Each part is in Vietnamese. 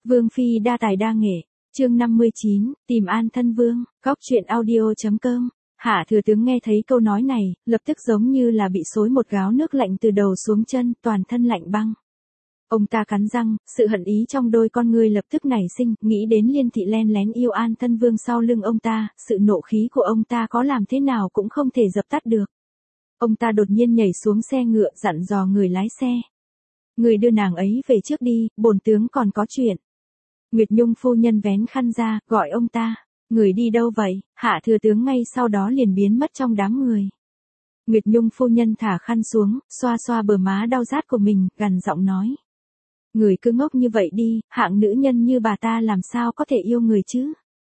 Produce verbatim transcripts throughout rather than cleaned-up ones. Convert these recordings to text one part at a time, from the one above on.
Vương phi đa tài đa nghệ, chương năm mươi chín, tìm An Thân Vương, góc truyện audio.com. Hạ thừa tướng nghe thấy câu nói này, lập tức giống như là bị xối một gáo nước lạnh từ đầu xuống chân, toàn thân lạnh băng. Ông ta cắn răng, sự hận ý trong đôi con ngươi lập tức nảy sinh, nghĩ đến Liên Thị len lén yêu An Thân Vương sau lưng ông ta, sự nộ khí của ông ta có làm thế nào cũng không thể dập tắt được. Ông ta đột nhiên nhảy xuống xe ngựa, dặn dò người lái xe. Người đưa nàng ấy về trước đi, bổn tướng còn có chuyện. Nguyệt Nhung phu nhân vén khăn ra, gọi ông ta. Người đi đâu vậy? Hạ thừa tướng ngay sau đó liền biến mất trong đám người. Nguyệt Nhung phu nhân thả khăn xuống, xoa xoa bờ má đau rát của mình, gằn giọng nói. Người cứ ngốc như vậy đi, hạng nữ nhân như bà ta làm sao có thể yêu người chứ?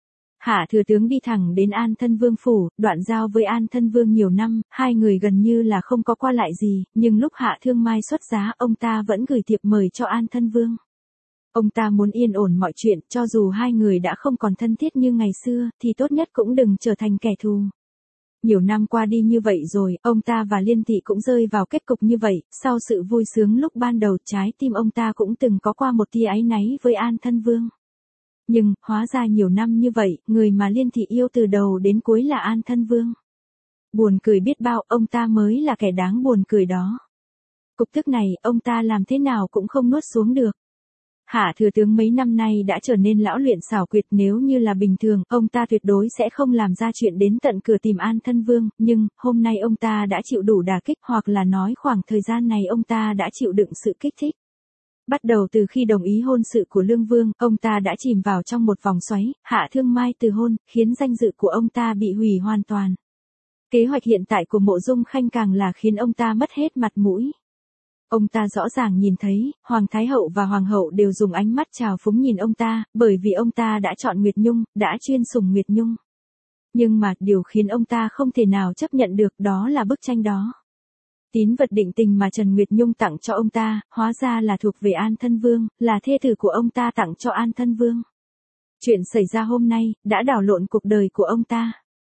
Hạ thừa tướng đi thẳng đến An Thân Vương phủ, đoạn giao với An Thân Vương nhiều năm, hai người gần như là không có qua lại gì, nhưng lúc Hạ Thương Mai xuất giá, ông ta vẫn gửi thiệp mời cho An Thân Vương. Ông ta muốn yên ổn mọi chuyện, cho dù hai người đã không còn thân thiết như ngày xưa, thì tốt nhất cũng đừng trở thành kẻ thù. Nhiều năm qua đi như vậy rồi, ông ta và Liên Thị cũng rơi vào kết cục như vậy, sau sự vui sướng lúc ban đầu, trái tim ông ta cũng từng có qua một tia áy náy với An Thân Vương. Nhưng, hóa ra nhiều năm như vậy, người mà Liên Thị yêu từ đầu đến cuối là An Thân Vương. Buồn cười biết bao, ông ta mới là kẻ đáng buồn cười đó. Cục tức này, ông ta làm thế nào cũng không nuốt xuống được. Hạ thừa tướng mấy năm nay đã trở nên lão luyện xảo quyệt, nếu như là bình thường, ông ta tuyệt đối sẽ không làm ra chuyện đến tận cửa tìm An Thân Vương, nhưng, hôm nay ông ta đã chịu đủ đả kích, hoặc là nói khoảng thời gian này ông ta đã chịu đựng sự kích thích. Bắt đầu từ khi đồng ý hôn sự của Lương Vương, ông ta đã chìm vào trong một vòng xoáy, Hạ Thương Mai từ hôn, khiến danh dự của ông ta bị hủy hoàn toàn. Kế hoạch hiện tại của Mộ Dung Khanh càng là khiến ông ta mất hết mặt mũi. Ông ta rõ ràng nhìn thấy, Hoàng Thái Hậu và Hoàng Hậu đều dùng ánh mắt trào phúng nhìn ông ta, bởi vì ông ta đã chọn Nguyệt Nhung, đã chuyên sủng Nguyệt Nhung. Nhưng mà, điều khiến ông ta không thể nào chấp nhận được đó là bức tranh đó. Tín vật định tình mà Trần Nguyệt Nhung tặng cho ông ta, hóa ra là thuộc về An Thân Vương, là thê tử của ông ta tặng cho An Thân Vương. Chuyện xảy ra hôm nay, đã đảo lộn cuộc đời của ông ta.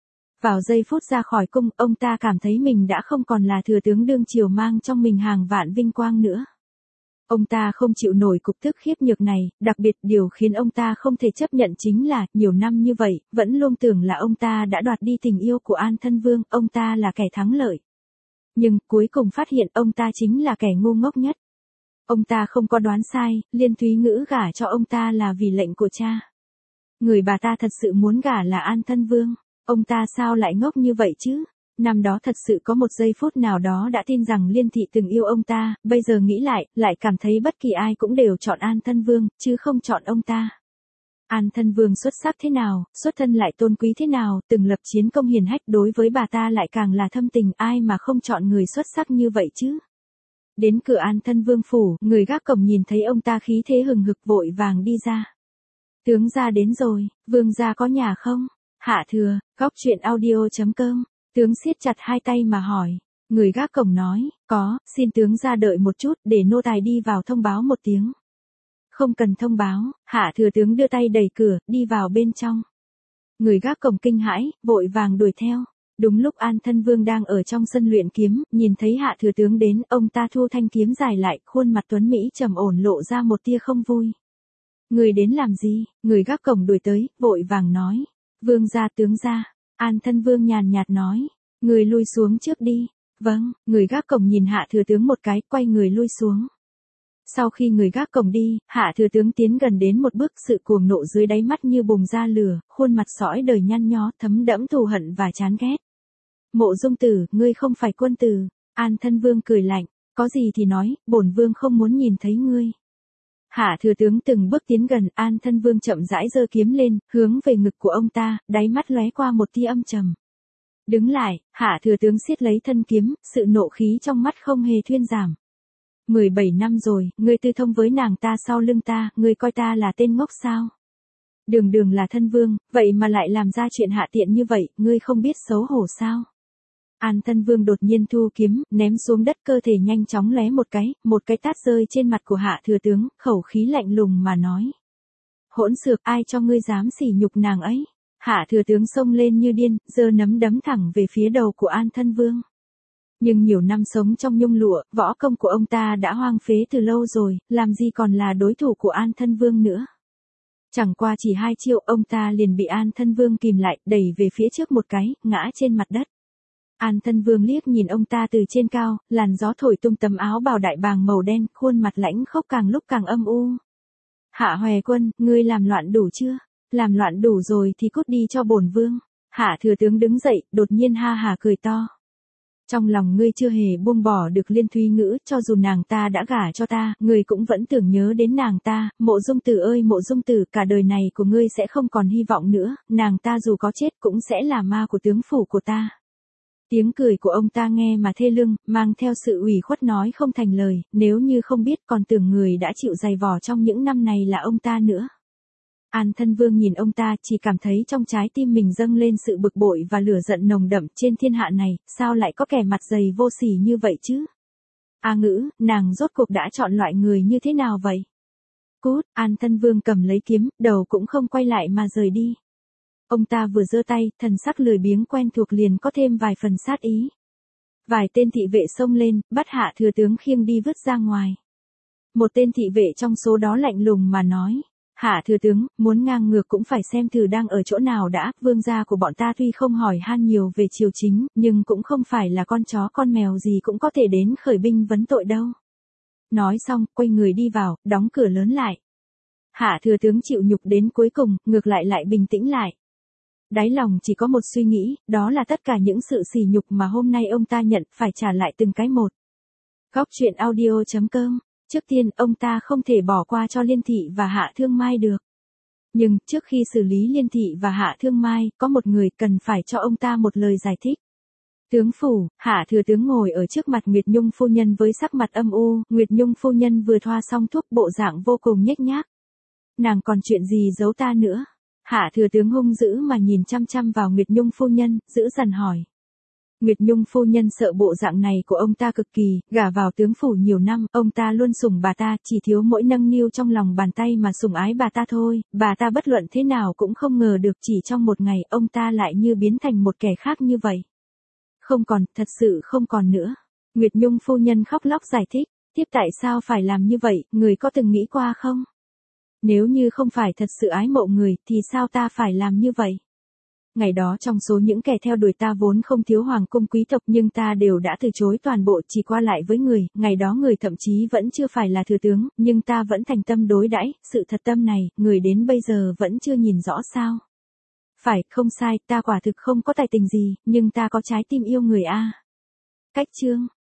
Vào giây phút ra khỏi cung, ông ta cảm thấy mình đã không còn là thừa tướng đương triều mang trong mình hàng vạn vinh quang nữa. Ông ta không chịu nổi cục tức khiếp nhược này, đặc biệt điều khiến ông ta không thể chấp nhận chính là, nhiều năm như vậy, vẫn luôn tưởng là ông ta đã đoạt đi tình yêu của An Thân Vương, ông ta là kẻ thắng lợi. Nhưng, cuối cùng phát hiện ông ta chính là kẻ ngu ngốc nhất. Ông ta không có đoán sai, Liên Thúy Ngữ gả cho ông ta là vì lệnh của cha. Người bà ta thật sự muốn gả là An Thân Vương. Ông ta sao lại ngốc như vậy chứ? Năm đó thật sự có một giây phút nào đó đã tin rằng Liên Thị từng yêu ông ta, bây giờ nghĩ lại, lại cảm thấy bất kỳ ai cũng đều chọn An Thân Vương, chứ không chọn ông ta. An Thân Vương xuất sắc thế nào, xuất thân lại tôn quý thế nào, từng lập chiến công hiển hách, đối với bà ta lại càng là thâm tình, ai mà không chọn người xuất sắc như vậy chứ? Đến cửa An Thân Vương phủ, người gác cổng nhìn thấy ông ta khí thế hừng hực vội vàng đi ra. Tướng gia đến rồi, vương gia có nhà không? Hạ thừa, góc truyện audio.com, tướng siết chặt hai tay mà hỏi. Người gác cổng nói, có, xin tướng ra đợi một chút, để nô tài đi vào thông báo một tiếng. Không cần thông báo, Hạ thừa tướng đưa tay đẩy cửa, đi vào bên trong. Người gác cổng kinh hãi, vội vàng đuổi theo. Đúng lúc An Thân Vương đang ở trong sân luyện kiếm, nhìn thấy Hạ thừa tướng đến, ông ta thu thanh kiếm dài lại, khuôn mặt tuấn Mỹ trầm ổn lộ ra một tia không vui. Người đến làm gì? Người gác cổng đuổi tới, vội vàng nói. Vương gia tướng gia. An Thân Vương nhàn nhạt nói. Người lui xuống trước đi. Vâng, người gác cổng nhìn Hạ thừa tướng một cái, quay người lui xuống. Sau khi người gác cổng đi, Hạ thừa tướng tiến gần đến một bước, sự cuồng nộ dưới đáy mắt như bùng ra lửa, khuôn mặt sõi đời nhăn nhó, thấm đẫm thù hận và chán ghét. Mộ Dung tử, ngươi không phải quân tử. An Thân Vương cười lạnh, có gì thì nói, bổn vương không muốn nhìn thấy ngươi. Hạ thừa tướng từng bước tiến gần, An Thân Vương chậm rãi giơ kiếm lên, hướng về ngực của ông ta, đáy mắt lóe qua một tia âm trầm. Đứng lại, Hạ thừa tướng siết lấy thân kiếm, sự nộ khí trong mắt không hề thuyên giảm. mười bảy năm rồi, ngươi tư thông với nàng ta sau lưng ta, ngươi coi ta là tên ngốc sao? Đường đường là thân vương, vậy mà lại làm ra chuyện hạ tiện như vậy, ngươi không biết xấu hổ sao? An Thân Vương đột nhiên thu kiếm, ném xuống đất, cơ thể nhanh chóng lóe một cái, một cái tát rơi trên mặt của Hạ thừa tướng, khẩu khí lạnh lùng mà nói. Hỗn xược, ai cho ngươi dám sỉ nhục nàng ấy? Hạ thừa tướng xông lên như điên, giơ nắm đấm thẳng về phía đầu của An Thân Vương. Nhưng nhiều năm sống trong nhung lụa, võ công của ông ta đã hoang phế từ lâu rồi, làm gì còn là đối thủ của An Thân Vương nữa. Chẳng qua chỉ hai chiêu ông ta liền bị An Thân Vương kìm lại, đẩy về phía trước một cái, ngã trên mặt đất. An Thân Vương liếc nhìn ông ta từ trên cao, làn gió thổi tung tấm áo bào đại bàng màu đen, khuôn mặt lãnh khốc càng lúc càng âm u. Hạ Hoè Quân, ngươi làm loạn đủ chưa? Làm loạn đủ rồi thì cút đi cho bổn vương. Hạ thừa tướng đứng dậy, đột nhiên ha hà cười to. Trong lòng ngươi chưa hề buông bỏ được Liên Thúy Ngữ, cho dù nàng ta đã gả cho ta, ngươi cũng vẫn tưởng nhớ đến nàng ta, Mộ Dung Tử ơi Mộ Dung Tử, cả đời này của ngươi sẽ không còn hy vọng nữa, nàng ta dù có chết cũng sẽ là ma của tướng phủ của ta. Tiếng cười của ông ta nghe mà thê lương, mang theo sự ủy khuất nói không thành lời, nếu như không biết còn tưởng người đã chịu dày vò trong những năm này là ông ta nữa. An Thân Vương nhìn ông ta, chỉ cảm thấy trong trái tim mình dâng lên sự bực bội và lửa giận nồng đậm. Trên thiên hạ này, sao lại có kẻ mặt dày vô sỉ như vậy chứ? A Ngữ, nàng rốt cuộc đã chọn loại người như thế nào vậy? Cút, An Thân Vương cầm lấy kiếm, đầu cũng không quay lại mà rời đi. Ông ta vừa giơ tay, thần sắc lười biếng quen thuộc liền có thêm vài phần sát ý. Vài tên thị vệ xông lên, bắt Hạ thừa tướng khiêng đi vứt ra ngoài. Một tên thị vệ trong số đó lạnh lùng mà nói. Hạ thừa tướng, muốn ngang ngược cũng phải xem thử đang ở chỗ nào đã, vương gia của bọn ta tuy không hỏi han nhiều về triều chính, nhưng cũng không phải là con chó con mèo gì cũng có thể đến khởi binh vấn tội đâu. Nói xong, quay người đi vào, đóng cửa lớn lại. Hạ thừa tướng chịu nhục đến cuối cùng, ngược lại lại bình tĩnh lại. Đáy lòng chỉ có một suy nghĩ, đó là tất cả những sự sỉ nhục mà hôm nay ông ta nhận, phải trả lại từng cái một. Góc truyện audio chấm com. Trước tiên, ông ta không thể bỏ qua cho Liên Thị và Hạ Thương Mai được. Nhưng, trước khi xử lý Liên Thị và Hạ Thương Mai, có một người cần phải cho ông ta một lời giải thích. Tướng phủ, Hạ thừa tướng ngồi ở trước mặt Nguyệt Nhung phu nhân với sắc mặt âm u, Nguyệt Nhung phu nhân vừa thoa xong thuốc, bộ dạng vô cùng nhếch nhác. Nàng còn chuyện gì giấu ta nữa? Hạ thừa tướng hung dữ mà nhìn chăm chăm vào Nguyệt Nhung phu nhân, dữ dằn hỏi. Nguyệt Nhung phu nhân sợ bộ dạng này của ông ta cực kỳ, gả vào tướng phủ nhiều năm, ông ta luôn sủng bà ta, chỉ thiếu mỗi nâng niu trong lòng bàn tay mà sủng ái bà ta thôi, bà ta bất luận thế nào cũng không ngờ được chỉ trong một ngày ông ta lại như biến thành một kẻ khác như vậy. Không còn, thật sự không còn nữa. Nguyệt Nhung phu nhân khóc lóc giải thích, tiếp tại sao phải làm như vậy, người có từng nghĩ qua không? Nếu như không phải thật sự ái mộ người, thì sao ta phải làm như vậy? Ngày đó trong số những kẻ theo đuổi ta vốn không thiếu hoàng cung quý tộc nhưng ta đều đã từ chối toàn bộ chỉ qua lại với người, ngày đó người thậm chí vẫn chưa phải là thừa tướng, nhưng ta vẫn thành tâm đối đãi, sự thật tâm này, người đến bây giờ vẫn chưa nhìn rõ sao. Phải, không sai, ta quả thực không có tài tình gì, nhưng ta có trái tim yêu người a. Cách chương